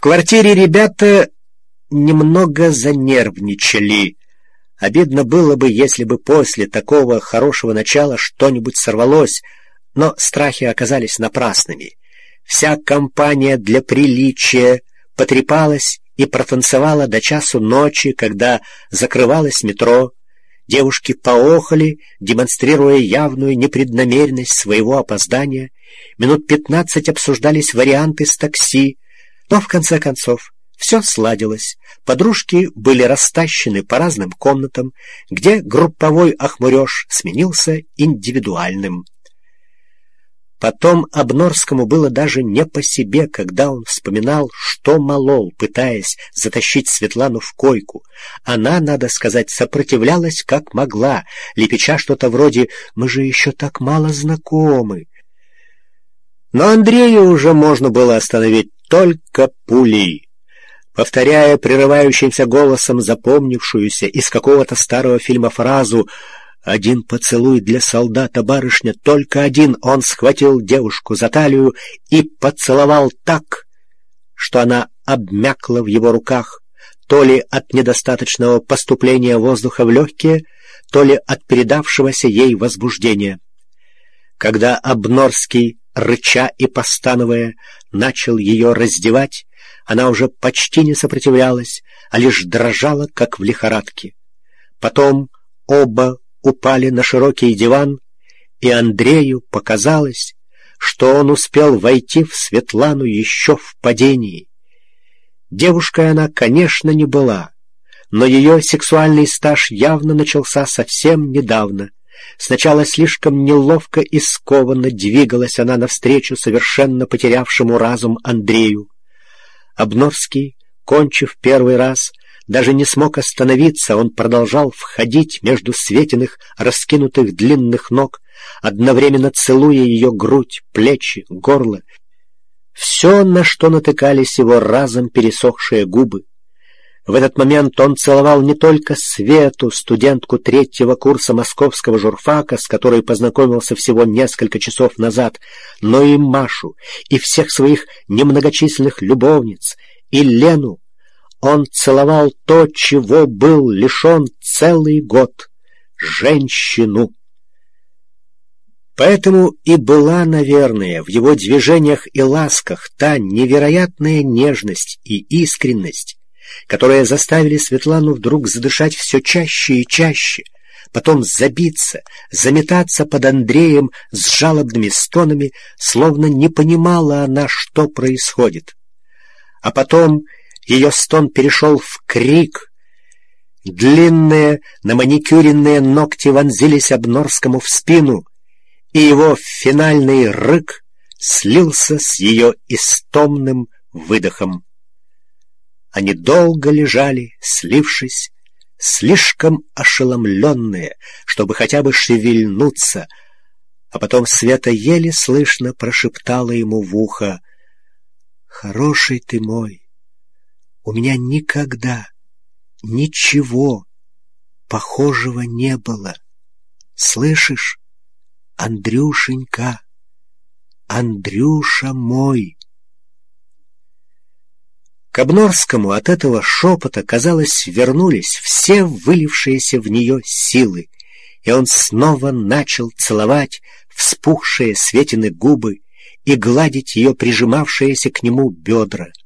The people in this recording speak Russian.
квартире ребята немного занервничали. Обидно было бы, если бы после такого хорошего начала что-нибудь сорвалось, но страхи оказались напрасными. Вся компания для приличия потрепалась и протанцевала до часу ночи, когда закрывалось метро. Девушки поохали, демонстрируя явную непреднамеренность своего опоздания. Минут 15 обсуждались варианты с такси, но в конце концов все сладилось. Подружки были растащены по разным комнатам, где групповой охмуреж сменился индивидуальным. Потом Обнорскому было даже не по себе, когда он вспоминал, что молол, пытаясь затащить Светлану в койку. Она, надо сказать, сопротивлялась как могла, лепеча что-то вроде «мы же еще так мало знакомы». Но Андрею уже можно было остановить только пулей. Повторяя прерывающимся голосом запомнившуюся из какого-то старого фильма фразу «Один поцелуй для солдата, барышня, только один», он схватил девушку за талию и поцеловал так, что она обмякла в его руках, то ли от недостаточного поступления воздуха в легкие, то ли от передавшегося ей возбуждения. Когда Обнорский, рыча и постановая, начал ее раздевать, она уже почти не сопротивлялась, а лишь дрожала, как в лихорадке. Потом оба упали на широкий диван, и Андрею показалось, что он успел войти в Светлану еще в падении. Девушкой она, конечно, не была, но ее сексуальный стаж явно начался совсем недавно. Сначала слишком неловко и скованно двигалась она навстречу совершенно потерявшему разум Андрею. Обнорский, кончив первый раз, даже не смог остановиться, он продолжал входить между Светиных раскинутых длинных ног, одновременно целуя ее грудь, плечи, горло. Все, на что натыкались его разом пересохшие губы. В этот момент он целовал не только Свету, студентку 3-го курса московского журфака, с которой познакомился всего несколько часов назад, но и Машу, и всех своих немногочисленных любовниц, и Лену. Он целовал то, чего был лишен целый год — женщину. Поэтому и была, наверное, в его движениях и ласках та невероятная нежность и искренность, которые заставили Светлану вдруг задышать все чаще и чаще, потом забиться, заметаться под Андреем с жалобными стонами, словно не понимала она, что происходит. А потом ее стон перешел в крик. Длинные, наманикюренные ногти вонзились Обнорскому в спину, и его финальный рык слился с ее истомным выдохом. Они долго лежали, слившись, слишком ошеломленные, чтобы хотя бы шевельнуться, а потом Света еле слышно прошептала ему в ухо: «Хороший ты мой, у меня никогда ничего похожего не было. Слышишь, Андрюшенька, Андрюша мой». К Обнорскому от этого шепота, казалось, вернулись все вылившиеся в нее силы, и он снова начал целовать вспухшие Светины губы и гладить ее прижимавшиеся к нему бедра.